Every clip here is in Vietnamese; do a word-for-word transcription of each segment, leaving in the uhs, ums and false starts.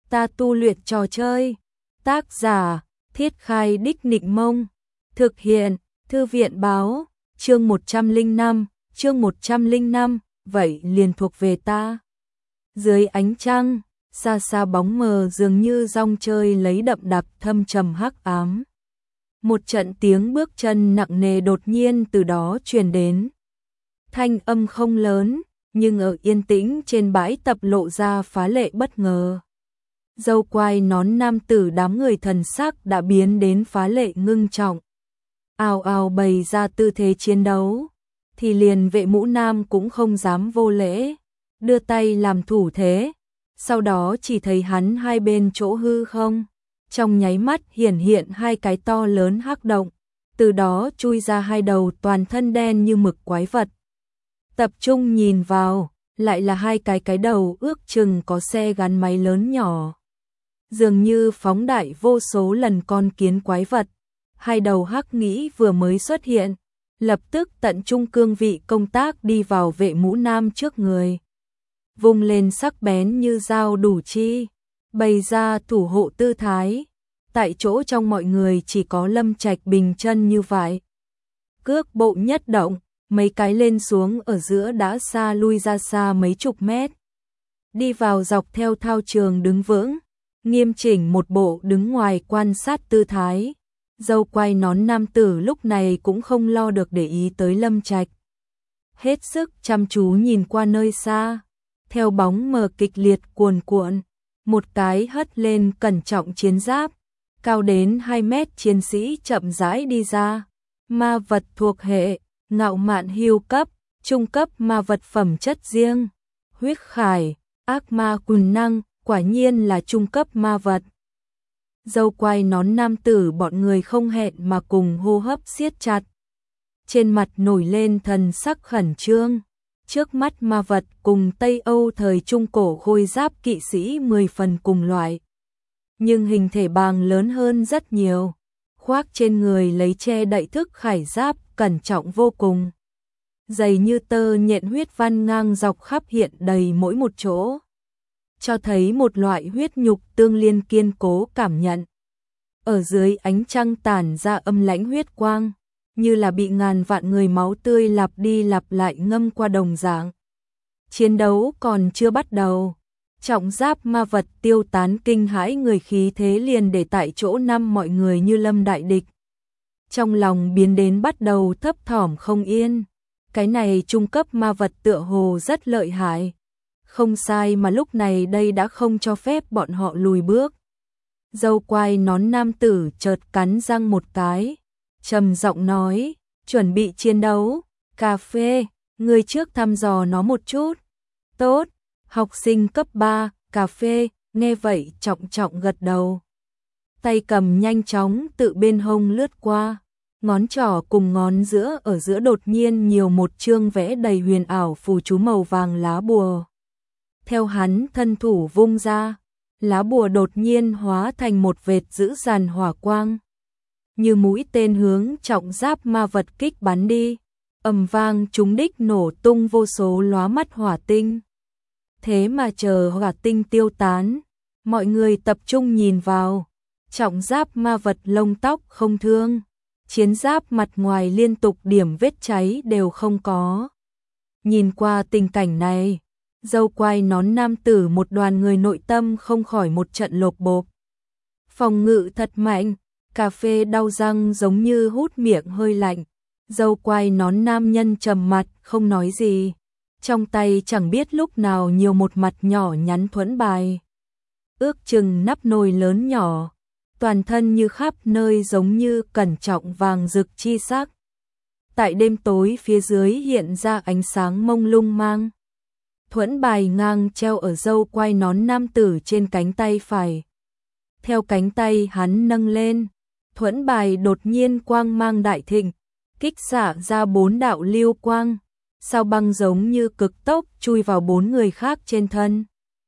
ta tu luyện trò chơi. Tác giả, Thiết Khai Đích Nịnh Mông. Thực hiện, Thư viện báo, chương một trăm lẻ năm, chương một trăm lẻ năm, vậy liền thuộc về ta. Dưới ánh trăng, xa xa bóng mờ dường như rong chơi lấy đậm đặc thâm trầm hắc ám. Một trận tiếng bước chân nặng nề đột nhiên từ đó truyền đến. Thanh âm không lớn, nhưng ở yên tĩnh trên bãi tập lộ ra phá lệ bất ngờ. Dâu quai nón nam tử đám người thần sắc đã biến đến phá lệ ngưng trọng. Ào ào bày ra tư thế chiến đấu, thì liền vệ mũ nam cũng không dám vô lễ, đưa tay làm thủ thế, sau đó chỉ thấy hắn hai bên chỗ hư không, trong nháy mắt hiển hiện hai cái to lớn hắc động, từ đó chui ra hai đầu toàn thân đen như mực quái vật. Tập trung nhìn vào, lại là hai cái cái đầu ước chừng có xe gắn máy lớn nhỏ. Dường như phóng đại vô số lần con kiến quái vật. Hai đầu hắc nghĩ vừa mới xuất hiện, lập tức tận trung cương vị công tác đi vào vệ mũ nam trước người. Vung lên sắc bén như dao đủ chi, bày ra thủ hộ tư thái. Tại chỗ trong mọi người chỉ có Lâm Trạch bình chân như vậy. Cước bộ nhất động, mấy cái lên xuống ở giữa đã xa lui ra xa mấy chục mét. Đi vào dọc theo thao trường đứng vững, nghiêm chỉnh một bộ đứng ngoài quan sát tư thái. Dâu quai nón nam tử lúc này cũng không lo được để ý tới Lâm Trạch. Hết sức chăm chú nhìn qua nơi xa, theo bóng mờ kịch liệt cuồn cuộn, một cái hất lên cẩn trọng chiến giáp, cao đến hai mét chiến sĩ chậm rãi đi ra. Ma vật thuộc hệ, ngạo mạn hưu cấp, trung cấp ma vật phẩm chất riêng, huyết khải, ác ma quyền năng, quả nhiên là trung cấp ma vật. Dâu quai nón nam tử bọn người không hẹn mà cùng hô hấp siết chặt. Trên mặt nổi lên thần sắc khẩn trương. Trước mắt ma vật cùng Tây Âu thời Trung Cổ khôi giáp kỵ sĩ mười phần cùng loại. Nhưng hình thể bàng lớn hơn rất nhiều. Khoác trên người lấy che đậy thức khải giáp cẩn trọng vô cùng. Dày như tơ nhện huyết văn ngang dọc khắp hiện đầy mỗi một chỗ. Cho thấy một loại huyết nhục tương liên kiên cố cảm nhận. Ở dưới ánh trăng tản ra âm lãnh huyết quang, như là bị ngàn vạn người máu tươi lặp đi lặp lại ngâm qua đồng dạng. Chiến đấu còn chưa bắt đầu, trọng giáp ma vật tiêu tán kinh hãi người khí thế liền để tại chỗ năm mọi người như lâm đại địch. Trong lòng biến đến bắt đầu thấp thỏm không yên, cái này trung cấp ma vật tựa hồ rất lợi hại. Không sai mà lúc này đây đã không cho phép bọn họ lùi bước. Dâu quai nón nam tử chợt cắn răng một cái, trầm giọng nói, chuẩn bị chiến đấu. Cà phê, người trước thăm dò nó một chút. Tốt, học sinh cấp ba, cà phê, nghe vậy trọng trọng gật đầu. Tay cầm nhanh chóng tự bên hông lướt qua, ngón trỏ cùng ngón giữa ở giữa đột nhiên nhiều một chương vẽ đầy huyền ảo phù chú màu vàng lá bùa. Theo hắn thân thủ vung ra, lá bùa đột nhiên hóa thành một vệt dữ dằn hỏa quang. Như mũi tên hướng trọng giáp ma vật kích bắn đi, ầm vang trúng đích nổ tung vô số lóa mắt hỏa tinh. Thế mà chờ hỏa tinh tiêu tán, mọi người tập trung nhìn vào, trọng giáp ma vật lông tóc không thương, chiến giáp mặt ngoài liên tục điểm vết cháy đều không có. Nhìn qua tình cảnh này, dâu quai nón nam tử một đoàn người nội tâm không khỏi một trận lột bộp. Phòng ngự thật mạnh, cà phê đau răng giống như hút miệng hơi lạnh. Dâu quai nón nam nhân trầm mặt không nói gì. Trong tay chẳng biết lúc nào nhiều một mặt nhỏ nhắn thuẫn bài. Ước chừng nắp nồi lớn nhỏ, toàn thân như khắp nơi giống như cẩn trọng vàng rực chi sắc. Tại đêm tối phía dưới hiện ra ánh sáng mông lung mang. Thuẫn bài ngang treo ở dâu quai nón nam tử trên cánh tay phải. Theo cánh tay hắn nâng lên, thuẫn bài đột nhiên quang mang đại thịnh, kích xạ ra bốn đạo lưu quang, sao băng giống như cực tốc chui vào bốn người khác trên thân.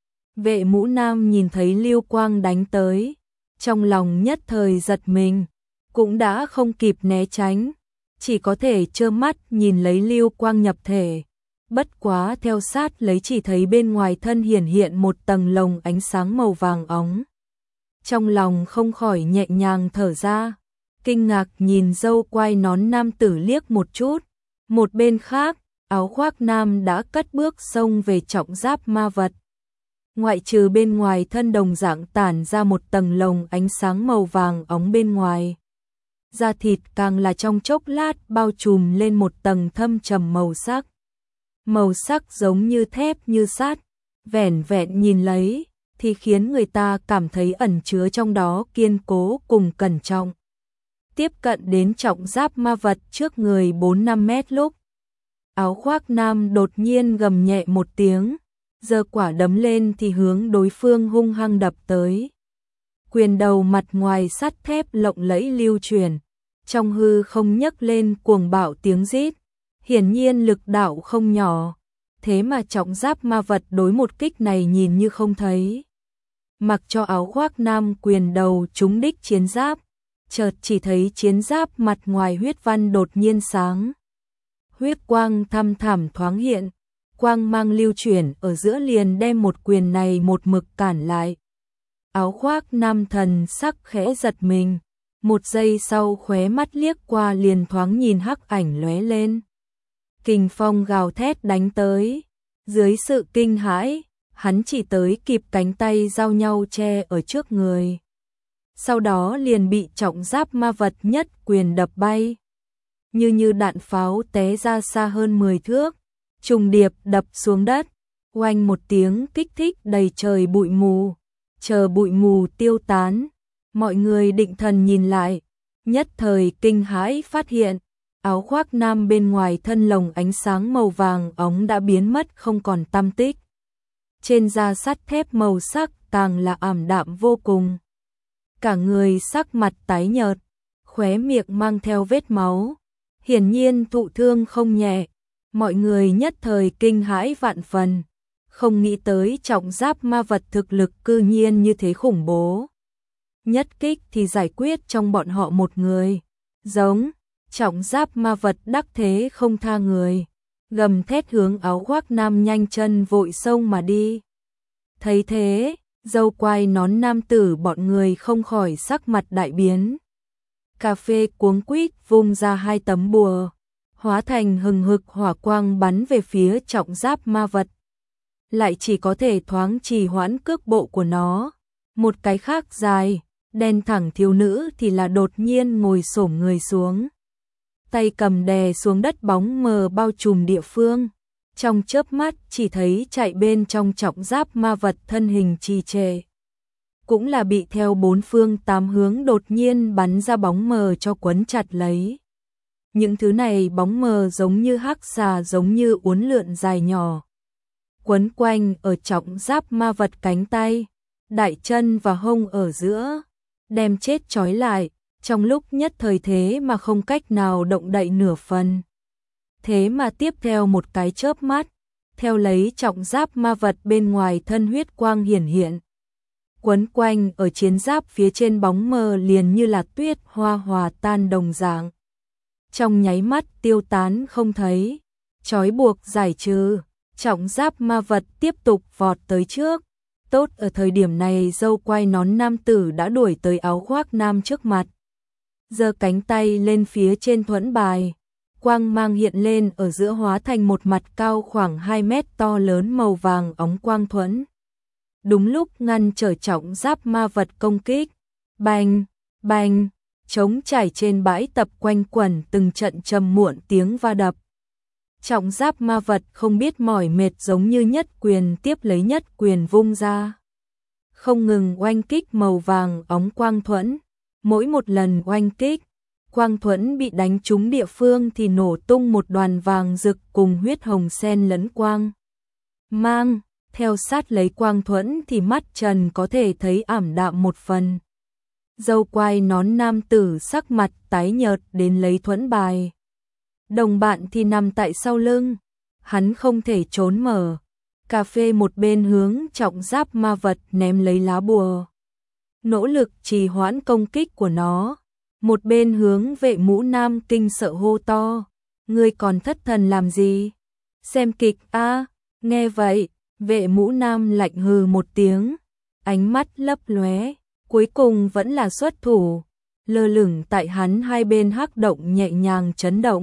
Vệ mũ nam nhìn thấy lưu quang đánh tới, trong lòng nhất thời giật mình, cũng đã không kịp né tránh, chỉ có thể trơ mắt nhìn lấy lưu quang nhập thể. bất quá theo sát lấy chỉ thấy bên ngoài thân hiển hiện một tầng lồng ánh sáng màu vàng óng. Trong lòng không khỏi nhẹ nhàng thở ra, kinh ngạc nhìn dâu quai nón nam tử liếc một chút. Một bên khác, áo khoác nam đã cất bước xông về trọng giáp ma vật. Ngoại trừ bên ngoài thân đồng dạng tản ra một tầng lồng ánh sáng màu vàng óng bên ngoài. Da thịt càng là trong chốc lát bao trùm lên một tầng thâm trầm màu sắc. Màu sắc giống như thép như sắt, vẻn vẹn nhìn lấy thì khiến người ta cảm thấy ẩn chứa trong đó kiên cố cùng cẩn trọng. Tiếp cận đến trọng giáp ma vật trước người bốn năm mét lúc, áo khoác nam đột nhiên gầm nhẹ một tiếng, giơ quả đấm lên thì hướng đối phương hung hăng đập tới. Quyền đầu mặt ngoài sắt thép lộng lẫy lưu chuyển, trong hư không nhấc lên cuồng bạo tiếng rít, hiển nhiên lực đạo không nhỏ, thế mà trọng giáp ma vật đối một kích này nhìn như không thấy. Mặc cho áo khoác nam quyền đầu trúng đích chiến giáp, chợt chỉ thấy chiến giáp mặt ngoài huyết văn đột nhiên sáng. Huyết quang thăm thẳm thoáng hiện, quang mang lưu chuyển ở giữa liền đem một quyền này một mực cản lại. Áo khoác nam thần sắc khẽ giật mình, một giây sau khóe mắt liếc qua liền thoáng nhìn hắc ảnh lóe lên. Kình phong gào thét đánh tới, dưới sự kinh hãi, hắn chỉ tới kịp cánh tay giao nhau che ở trước người. Sau đó liền bị trọng giáp ma vật nhất quyền đập bay. Như như đạn pháo té ra xa hơn mười thước, trùng điệp đập xuống đất, oanh một tiếng kích thích đầy trời bụi mù. Chờ bụi mù tiêu tán, mọi người định thần nhìn lại, nhất thời kinh hãi phát hiện, áo khoác nam bên ngoài thân lồng ánh sáng màu vàng óng đã biến mất không còn tăm tích. Trên da sắt thép màu sắc càng là ảm đạm vô cùng. Cả người sắc mặt tái nhợt, khóe miệng mang theo vết máu, hiển nhiên thụ thương không nhẹ. Mọi người nhất thời kinh hãi vạn phần, không nghĩ tới trọng giáp ma vật thực lực cư nhiên như thế khủng bố. Nhất kích thì giải quyết trong bọn họ một người, giống, trọng giáp ma vật đắc thế không tha người, gầm thét hướng áo khoác nam nhanh chân vội xông mà đi. Thấy thế, dâu quai nón nam tử bọn người không khỏi sắc mặt đại biến. Cà phê cuống quýt vung ra hai tấm bùa, hóa thành hừng hực hỏa quang bắn về phía trọng giáp ma vật. Lại chỉ có thể thoáng trì hoãn cước bộ của nó. Một cái khác dài, đen thẳng thiếu nữ thì là đột nhiên ngồi xổm người xuống. Tay cầm đè xuống đất bóng mờ bao trùm địa phương. Trong chớp mắt chỉ thấy chạy bên trong trọng giáp ma vật thân hình trì trệ. Cũng là bị theo bốn phương tám hướng đột nhiên bắn ra bóng mờ cho quấn chặt lấy. Những thứ này bóng mờ giống như hắc xà giống như uốn lượn dài nhỏ. Quấn quanh ở trọng giáp ma vật cánh tay, đại chân và hông ở giữa, đem chết trói lại, trong lúc nhất thời thế mà không cách nào động đậy nửa phần. Thế mà tiếp theo một cái chớp mắt, theo lấy trọng giáp ma vật bên ngoài thân huyết quang hiển hiện. Quấn quanh ở chiến giáp phía trên bóng mờ liền như là tuyết hoa hòa tan đồng dạng. Trong nháy mắt tiêu tán không thấy, trói buộc giải trừ. Trọng giáp ma vật tiếp tục vọt tới trước. Tốt ở thời điểm này dâu quai nón nam tử đã đuổi tới áo khoác nam trước mặt. Giơ cánh tay lên phía trên thuẫn bài. Quang mang hiện lên ở giữa hóa thành một mặt cao khoảng hai mét to lớn màu vàng óng quang thuẫn. Đúng lúc ngăn trở trọng giáp ma vật công kích. Bành, bành, trống trải trên bãi tập quanh quẩn từng trận trầm muộn tiếng va đập. Trọng giáp ma vật không biết mỏi mệt giống như nhất quyền tiếp lấy nhất quyền vung ra. Không ngừng oanh kích màu vàng óng quang thuẫn. Mỗi một lần oanh kích, quang thuẫn bị đánh trúng địa phương thì nổ tung một đoàn vàng rực cùng huyết hồng sen lẫn quang. Mang, theo sát lấy quang thuẫn thì mắt trần có thể thấy ảm đạm một phần. Dâu quai nón nam tử sắc mặt tái nhợt đến lấy thuẫn bài. Đồng bạn thì nằm tại sau lưng, hắn không thể trốn mở. Cà phê một bên hướng trọng giáp ma vật ném lấy lá bùa, nỗ lực trì hoãn công kích của nó. Một bên hướng vệ mũ nam kinh sợ hô to, ngươi còn thất thần làm gì? Xem kịch a. Nghe vậy, Vệ Mũ Nam lạnh hừ một tiếng, ánh mắt lấp lóe, cuối cùng vẫn là xuất thủ, lơ lửng tại hắn hai bên hắc động nhẹ nhàng chấn động.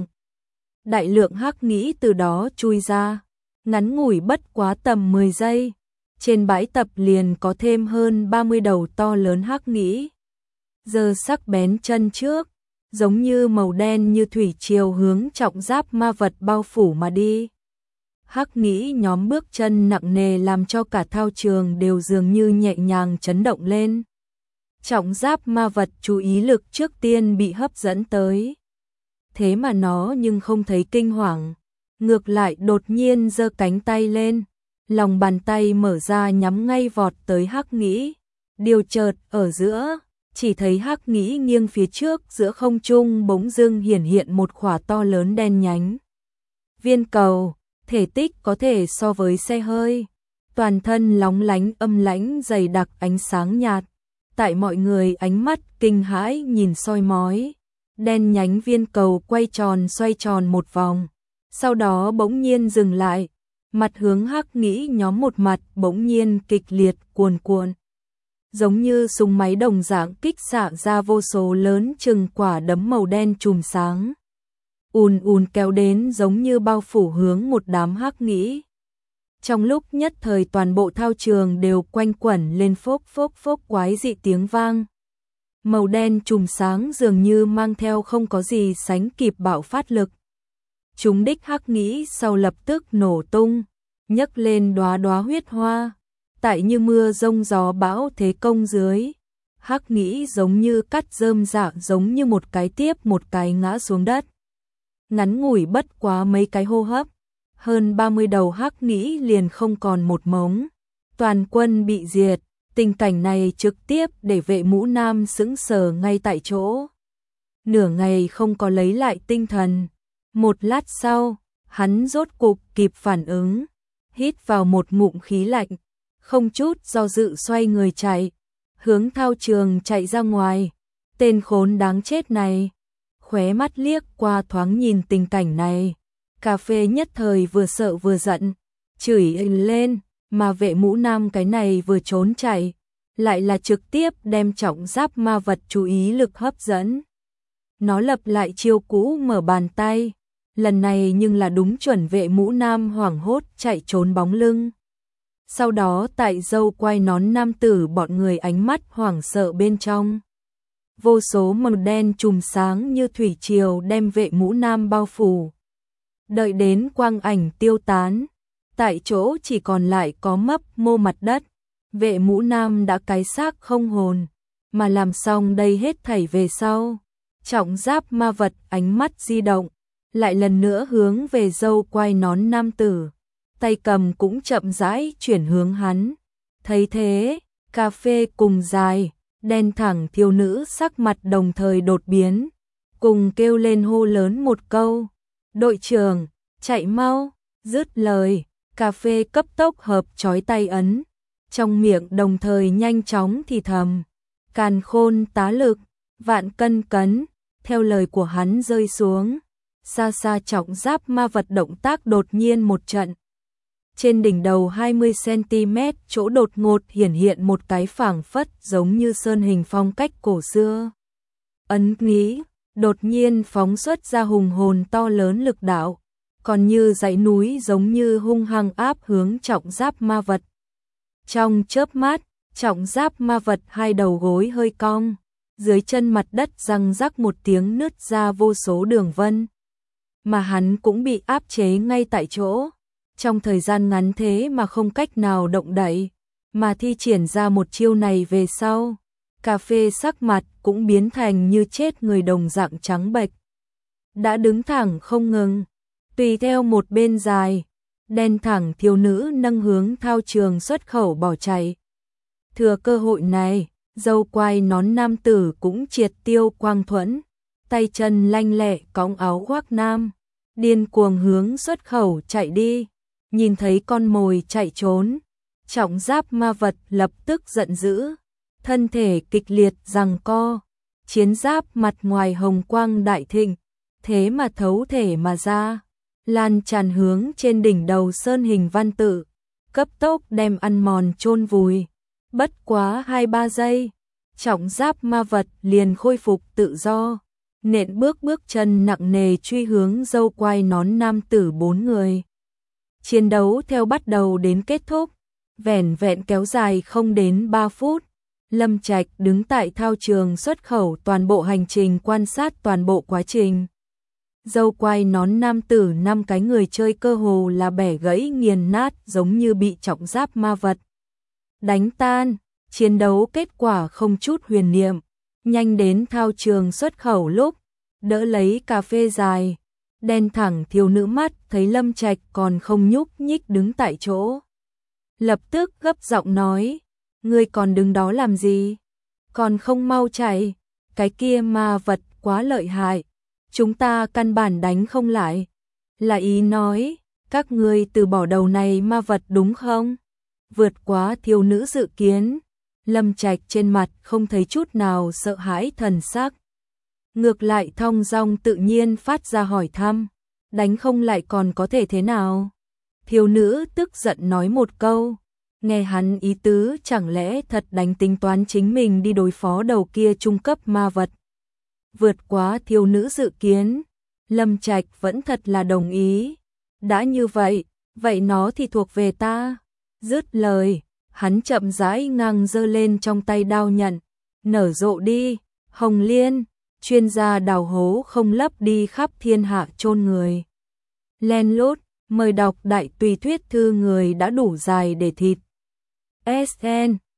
Đại lượng hắc nghĩ từ đó chui ra, ngắn ngủi bất quá tầm mười giây, trên bãi tập liền có thêm hơn ba mươi đầu to lớn hắc nghĩ. Giờ sắc bén chân trước, giống như màu đen như thủy triều hướng trọng giáp ma vật bao phủ mà đi. Hắc nghĩ nhóm bước chân nặng nề làm cho cả thao trường đều dường như nhẹ nhàng chấn động lên. Trọng giáp ma vật chú ý lực trước tiên bị hấp dẫn tới. Thế mà nó nhưng không thấy kinh hoàng, ngược lại đột nhiên giơ cánh tay lên, lòng bàn tay mở ra nhắm ngay vọt tới hắc nghĩ. Điều chợt ở giữa, chỉ thấy hắc nghĩ nghiêng phía trước giữa không trung bỗng dưng hiển hiện một khỏa to lớn đen nhánh. Viên cầu, thể tích có thể so với xe hơi, toàn thân lóng lánh âm lãnh dày đặc ánh sáng nhạt. Tại mọi người ánh mắt kinh hãi nhìn soi mói, đen nhánh viên cầu quay tròn xoay tròn một vòng, sau đó bỗng nhiên dừng lại, mặt hướng hắc nghĩ nhóm một mặt bỗng nhiên kịch liệt cuồn cuộn. Giống như súng máy đồng dạng kích xạ ra vô số lớn chừng quả đấm màu đen chùm sáng. Ùn ùn kéo đến giống như bao phủ hướng một đám hắc nghĩ. Trong lúc nhất thời toàn bộ thao trường đều quanh quẩn lên phốc phốc phốc quái dị tiếng vang. Màu đen chùm sáng dường như mang theo không có gì sánh kịp bạo phát lực. Chúng đích hắc nghĩ sau lập tức nổ tung, nhấc lên đóa đóa huyết hoa. Tại như mưa rông gió bão thế công dưới, hắc nghĩ giống như cắt rơm rạ giống như một cái tiếp một cái ngã xuống đất. Ngắn ngủi bất quá mấy cái hô hấp, hơn ba mươi đầu hắc nghĩ liền không còn một mống. Toàn quân bị diệt, tình cảnh này trực tiếp để Vệ Mũ Nam sững sờ ngay tại chỗ. Nửa ngày không có lấy lại tinh thần. Một lát sau, hắn rốt cục kịp phản ứng, hít vào một ngụm khí lạnh, không chút do dự xoay người chạy, hướng thao trường chạy ra ngoài. Tên khốn đáng chết này, khóe mắt liếc qua thoáng nhìn tình cảnh này, cà phê nhất thời vừa sợ vừa giận, chửi lên, mà Vệ Mũ Nam cái này vừa trốn chạy, lại là trực tiếp đem trọng giáp ma vật chú ý lực hấp dẫn. Nó lập lại chiêu cũ mở bàn tay, lần này nhưng là đúng chuẩn Vệ Mũ Nam hoảng hốt chạy trốn bóng lưng. Sau đó tại dâu quai nón nam tử bọn người ánh mắt hoảng sợ bên trong. Vô số màu đen chùm sáng như thủy triều đem Vệ Mũ Nam bao phủ. Đợi đến quang ảnh tiêu tán, tại chỗ chỉ còn lại có mấp mô mặt đất. Vệ Mũ Nam đã cái xác không hồn, mà làm xong đây hết thảy về sau. Trọng giáp ma vật ánh mắt di động, lại lần nữa hướng về dâu quai nón nam tử. Tay cầm cũng chậm rãi chuyển hướng hắn. Thấy thế, cà phê cùng dài, đen thẳng thiếu nữ sắc mặt đồng thời đột biến, cùng kêu lên hô lớn một câu. Đội trưởng, chạy mau, dứt lời, cà phê cấp tốc hợp chói tay ấn. Trong miệng đồng thời nhanh chóng thì thầm. Càn khôn tá lực, vạn cân cấn, theo lời của hắn rơi xuống. Xa xa trọng giáp ma vật động tác đột nhiên một trận. Trên đỉnh đầu hai mươi xăng-ti-mét chỗ đột ngột hiển hiện một cái phảng phất giống như sơn hình phong cách cổ xưa. Ấn nghĩ, đột nhiên phóng xuất ra hùng hồn to lớn lực đạo, còn như dãy núi giống như hung hăng áp hướng trọng giáp ma vật. Trong chớp mắt, trọng giáp ma vật hai đầu gối hơi cong, dưới chân mặt đất răng rắc một tiếng nứt ra vô số đường vân. Mà hắn cũng bị áp chế ngay tại chỗ. Trong thời gian ngắn thế mà không cách nào động đậy, mà thi triển ra một chiêu này về sau, cà phê sắc mặt cũng biến thành như chết người đồng dạng trắng bệch. Đã đứng thẳng không ngừng, tùy theo một bên dài, đen thẳng thiếu nữ nâng hướng thao trường xuất khẩu bỏ chạy. Thừa cơ hội này, dâu quai nón nam tử cũng triệt tiêu quang thuẫn, tay chân lanh lẹ cõng áo khoác nam, điên cuồng hướng xuất khẩu chạy đi. Nhìn thấy con mồi chạy trốn, trọng giáp ma vật lập tức giận dữ, thân thể kịch liệt giằng co, chiến giáp mặt ngoài hồng quang đại thịnh, thế mà thấu thể mà ra, lan tràn hướng trên đỉnh đầu sơn hình văn tự, cấp tốc đem ăn mòn chôn vùi. Bất quá hai ba giây, trọng giáp ma vật liền khôi phục tự do, nện bước bước chân nặng nề truy hướng dâu quai nón nam tử bốn người. Chiến đấu theo bắt đầu đến kết thúc, vẻn vẹn kéo dài không đến ba phút. Lâm Trạch đứng tại thao trường xuất khẩu toàn bộ hành trình quan sát toàn bộ quá trình. Dâu quai nón nam tử năm cái người chơi cơ hồ là bẻ gãy nghiền nát giống như bị trọng giáp ma vật đánh tan. Chiến đấu kết quả không chút huyền niệm, nhanh đến thao trường xuất khẩu lúc, đỡ lấy cà phê dài, đen thẳng thiếu nữ mắt thấy Lâm Trạch còn không nhúc nhích đứng tại chỗ. Lập tức gấp giọng nói, ngươi còn đứng đó làm gì? Còn không mau chạy, cái kia ma vật quá lợi hại, chúng ta căn bản đánh không lại. Là ý nói, các ngươi từ bỏ đầu này ma vật đúng không? Vượt quá thiếu nữ dự kiến, Lâm Trạch trên mặt không thấy chút nào sợ hãi thần sắc. Ngược lại thong dong tự nhiên phát ra hỏi thăm, đánh không lại còn có thể thế nào? Thiếu nữ tức giận nói một câu, nghe hắn ý tứ chẳng lẽ thật đánh tính toán chính mình đi đối phó đầu kia trung cấp ma vật. Vượt quá thiếu nữ dự kiến, Lâm Trạch vẫn thật là đồng ý. Đã như vậy, vậy nó thì thuộc về ta. Dứt lời, hắn chậm rãi ngang giơ lên trong tay đao nhận, nở rộ đi, Hồng Liên, chuyên gia đào hố không lấp đi khắp thiên hạ chôn người. Len lút, mời đọc đại tùy thuyết thư người đã đủ dài để thịt. ét en